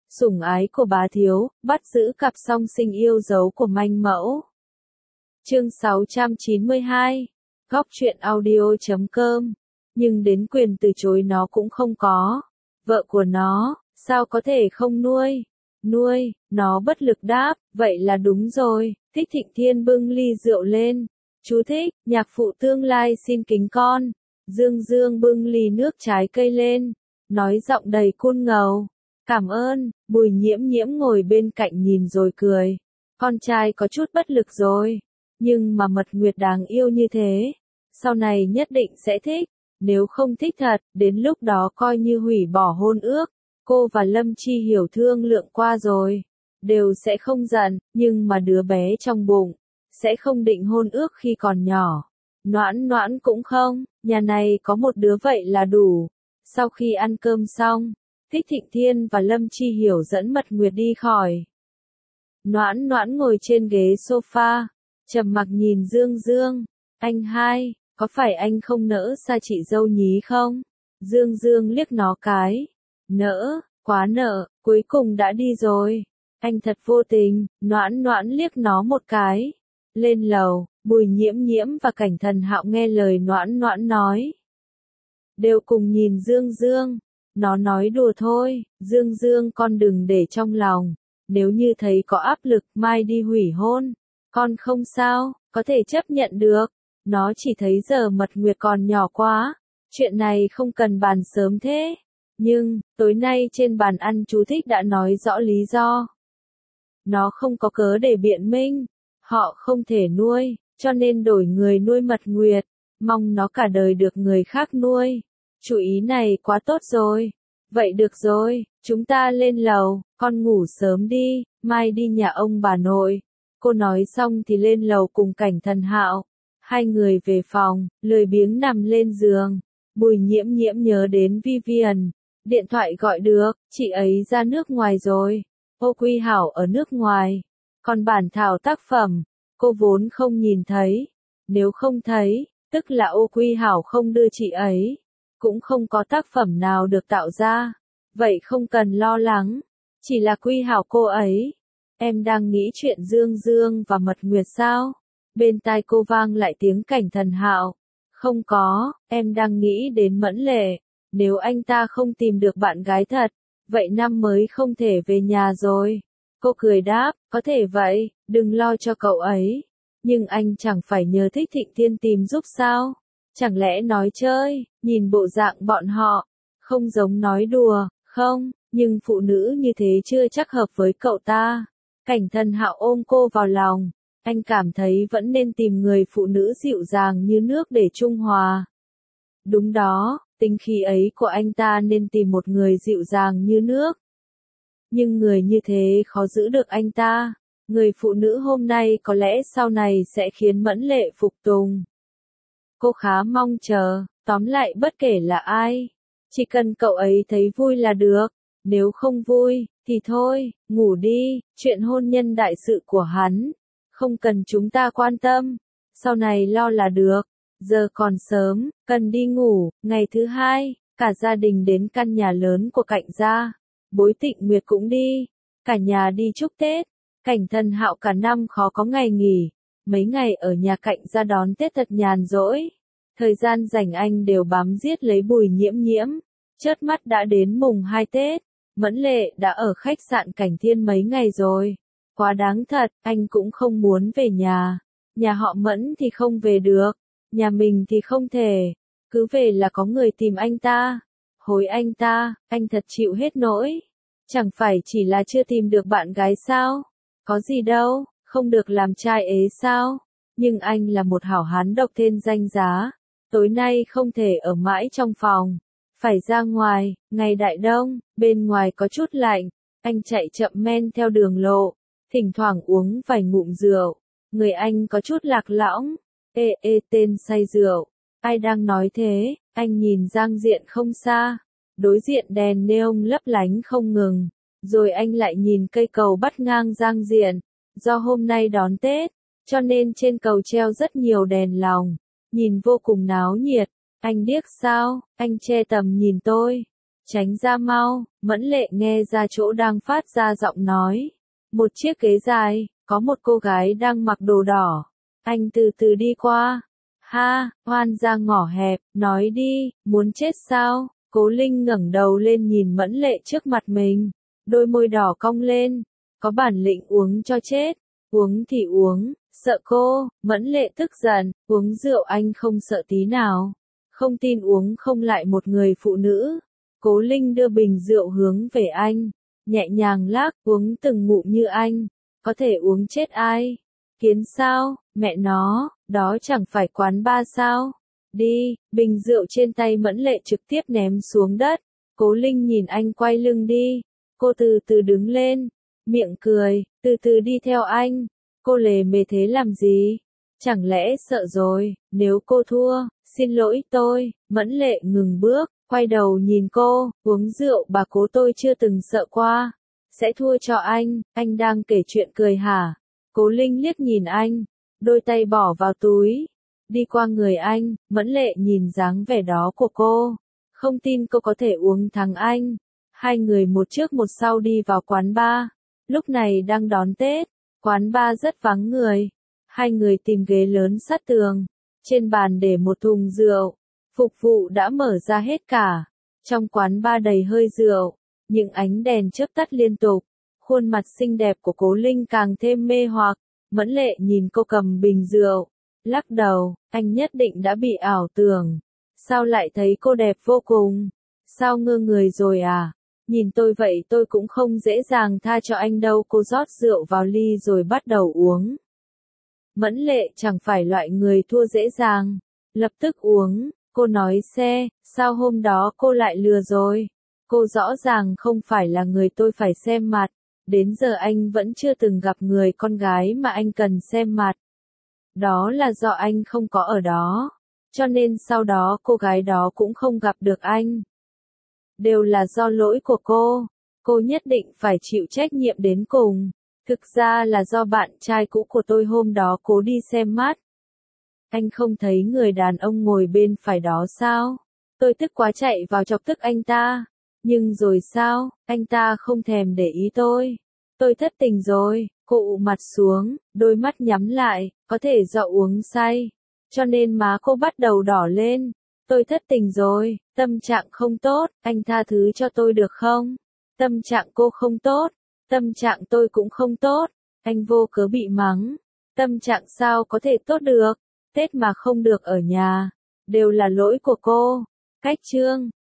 sủng ái của bá thiếu, bắt giữ cặp song sinh yêu dấu của manh mẫu. Chương 692, góc truyện audio.com, nhưng đến quyền từ chối nó cũng không có. Vợ của nó, sao có thể không nuôi? Nuôi, nó bất lực đáp, vậy là đúng rồi. Thích Thịnh Thiên bưng ly rượu lên. Chú thích, nhạc phụ tương lai xin kính con. Dương Dương bưng ly nước trái cây lên, nói giọng đầy cool ngầu. Cảm ơn. Bùi Nhiễm Nhiễm ngồi bên cạnh nhìn rồi cười. Con trai có chút bất lực rồi. Nhưng mà Mật Nguyệt đáng yêu như thế, sau này nhất định sẽ thích. Nếu không thích thật, đến lúc đó coi như hủy bỏ hôn ước. Cô và Lâm Chi Hiểu thương lượng qua rồi, đều sẽ không giận, nhưng mà đứa bé trong bụng sẽ không định hôn ước khi còn nhỏ. Noãn Noãn cũng không, nhà này có một đứa vậy là đủ. Sau khi ăn cơm xong, Thích Thịnh Thiên và Lâm Chi Hiểu dẫn Mật Nguyệt đi khỏi. Noãn Noãn ngồi trên ghế sofa, trầm mặc nhìn Dương Dương. Anh hai, có phải anh không nỡ xa chị dâu nhí không? Dương Dương liếc nó cái. Nỡ, quá nợ, cuối cùng đã đi rồi. Anh thật vô tình. Noãn Noãn liếc nó một cái. Lên lầu, Bùi Nhiễm Nhiễm và Cảnh Thần Hạo nghe lời Noãn Noãn nói, đều cùng nhìn Dương Dương. Nó nói đùa thôi, Dương Dương con đừng để trong lòng. Nếu như thấy có áp lực mai đi hủy hôn, con không sao, có thể chấp nhận được. Nó chỉ thấy giờ Mật Nguyệt còn nhỏ quá, chuyện này không cần bàn sớm thế. Nhưng, tối nay trên bàn ăn chú Thích đã nói rõ lý do. Nó không có cớ để biện minh. Họ không thể nuôi, cho nên đổi người nuôi Mật Nguyệt. Mong nó cả đời được người khác nuôi. Chủ ý này quá tốt rồi. Vậy được rồi, chúng ta lên lầu, con ngủ sớm đi, mai đi nhà ông bà nội. Cô nói xong thì lên lầu cùng Cảnh Thần Hạo. Hai người về phòng, lười biếng nằm lên giường. Bùi Nhiễm Nhiễm nhớ đến Vivian. Điện thoại gọi được, chị ấy ra nước ngoài rồi. Ô Quy Hảo ở nước ngoài. Còn bản thảo tác phẩm, cô vốn không nhìn thấy. Nếu không thấy, tức là Ô Quy Hảo không đưa chị ấy. Cũng không có tác phẩm nào được tạo ra. Vậy không cần lo lắng. Chỉ là Quy Hảo cô ấy. Em đang nghĩ chuyện Dương Dương và Mật Nguyệt sao? Bên tai cô vang lại tiếng Cảnh Thần Hạo. Không có, em đang nghĩ đến Mẫn Lệ. Nếu anh ta không tìm được bạn gái thật, vậy năm mới không thể về nhà rồi. Cô cười đáp, có thể vậy, đừng lo cho cậu ấy. Nhưng anh chẳng phải nhờ Thích Thịnh Thiên tìm giúp sao? Chẳng lẽ nói chơi, nhìn bộ dạng bọn họ, không giống nói đùa, không, nhưng phụ nữ như thế chưa chắc hợp với cậu ta. Cảnh Thần Hạo ôm cô vào lòng, anh cảm thấy vẫn nên tìm người phụ nữ dịu dàng như nước để trung hòa. Đúng đó, tính khí ấy của anh ta nên tìm một người dịu dàng như nước. Nhưng người như thế khó giữ được anh ta. Người phụ nữ hôm nay có lẽ sau này sẽ khiến Mẫn Lệ phục tùng. Cô khá mong chờ, tóm lại bất kể là ai, chỉ cần cậu ấy thấy vui là được. Nếu không vui, thì thôi, ngủ đi, chuyện hôn nhân đại sự của hắn, không cần chúng ta quan tâm, sau này lo là được. Giờ còn sớm, cần đi ngủ. Ngày thứ hai, cả gia đình đến căn nhà lớn của Cảnh gia. Bối Tịnh Nguyệt cũng đi, cả nhà đi chúc Tết. Cảnh Thần Hạo cả năm khó có ngày nghỉ, mấy ngày ở nhà Cảnh gia đón Tết thật nhàn rỗi. Thời gian rảnh anh đều bám giết lấy Bùi Nhiễm Nhiễm. Chớp mắt đã đến mùng 2 Tết, Mẫn Lệ đã ở khách sạn Cảnh Thiên mấy ngày rồi. Quá đáng thật, anh cũng không muốn về nhà. Nhà họ Mẫn thì không về được, nhà mình thì không thể. Cứ về là có người tìm anh ta. Hối anh ta, anh thật chịu hết nỗi. Chẳng phải chỉ là chưa tìm được bạn gái sao? Có gì đâu, không được làm trai ế sao? Nhưng anh là một hảo hán độc tên danh giá. Tối nay không thể ở mãi trong phòng. Phải ra ngoài, ngày đại đông, bên ngoài có chút lạnh. Anh chạy chậm men theo đường lộ, thỉnh thoảng uống vài ngụm rượu. Người anh có chút lạc lõng. Tên say rượu. Ai đang nói thế? Anh nhìn Giang Diện không xa. Đối diện đèn neon lấp lánh không ngừng. Rồi anh lại nhìn cây cầu bắt ngang Giang Diện. Do hôm nay đón Tết, cho nên trên cầu treo rất nhiều đèn lồng. Nhìn vô cùng náo nhiệt. Anh điếc sao? Anh che tầm nhìn tôi. Tránh ra mau, Mẫn Lệ nghe ra chỗ đang phát ra giọng nói. Một chiếc ghế dài, có một cô gái đang mặc đồ đỏ. Anh từ từ đi qua. Ha, Hoan ra ngõ hẹp, nói đi, muốn chết sao? Cố Linh ngẩng đầu lên nhìn Mẫn Lệ trước mặt mình. Đôi môi đỏ cong lên. Có bản lĩnh uống cho chết. Uống thì uống, sợ cô. Mẫn Lệ tức giận, uống rượu anh không sợ tí nào. Không tin uống không lại một người phụ nữ. Cố Linh đưa bình rượu hướng về anh. Nhẹ nhàng lắc, uống từng ngụm như anh. Có thể uống chết ai? Kiến sao? Mẹ nó, đó chẳng phải quán bar sao? Đi, bình rượu trên tay Mẫn Lệ trực tiếp ném xuống đất. Cố Linh nhìn anh quay lưng đi. Cô từ từ đứng lên, miệng cười, từ từ đi theo anh. Cô lề mề thế làm gì? Chẳng lẽ sợ rồi, nếu cô thua, xin lỗi tôi. Mẫn Lệ ngừng bước, quay đầu nhìn cô, uống rượu bà Cố tôi chưa từng sợ qua. Sẽ thua cho anh đang kể chuyện cười hả? Cố Linh liếc nhìn anh, đôi tay bỏ vào túi, đi qua người anh. Mẫn Lệ nhìn dáng vẻ đó của cô, không tin cô có thể uống thắng anh. Hai người một trước một sau đi vào quán bar, lúc này đang đón Tết, quán bar rất vắng người. Hai người tìm ghế lớn sát tường, trên bàn để một thùng rượu, phục vụ đã mở ra hết cả. Trong quán bar đầy hơi rượu, những ánh đèn chớp tắt liên tục, khuôn mặt xinh đẹp của Cố Linh càng thêm mê hoặc. Mẫn Lệ nhìn cô cầm bình rượu, lắc đầu, anh nhất định đã bị ảo tưởng. Sao lại thấy cô đẹp vô cùng? Sao ngơ người rồi à? Nhìn tôi vậy tôi cũng không dễ dàng tha cho anh đâu. Cô rót rượu vào ly rồi bắt đầu uống. Mẫn Lệ chẳng phải loại người thua dễ dàng, lập tức uống. Cô nói sao hôm đó cô lại lừa rồi? Cô rõ ràng không phải là người tôi phải xem mặt. Đến giờ anh vẫn chưa từng gặp người con gái mà anh cần xem mặt. Đó là do anh không có ở đó. Cho nên sau đó cô gái đó cũng không gặp được anh. Đều là do lỗi của cô. Cô nhất định phải chịu trách nhiệm đến cùng. Thực ra là do bạn trai cũ của tôi hôm đó cố đi xem mắt. Anh không thấy người đàn ông ngồi bên phải đó sao? Tôi tức quá chạy vào chọc tức anh ta. Nhưng rồi sao, anh ta không thèm để ý tôi. Tôi thất tình rồi. Cô ụ mặt xuống, đôi mắt nhắm lại, có thể do uống say. Cho nên má cô bắt đầu đỏ lên. Tôi thất tình rồi, tâm trạng không tốt, anh tha thứ cho tôi được không? Tâm trạng cô không tốt, tâm trạng tôi cũng không tốt. Anh vô cớ bị mắng. Tâm trạng sao có thể tốt được? Tết mà không được ở nhà, đều là lỗi của cô. Cách chương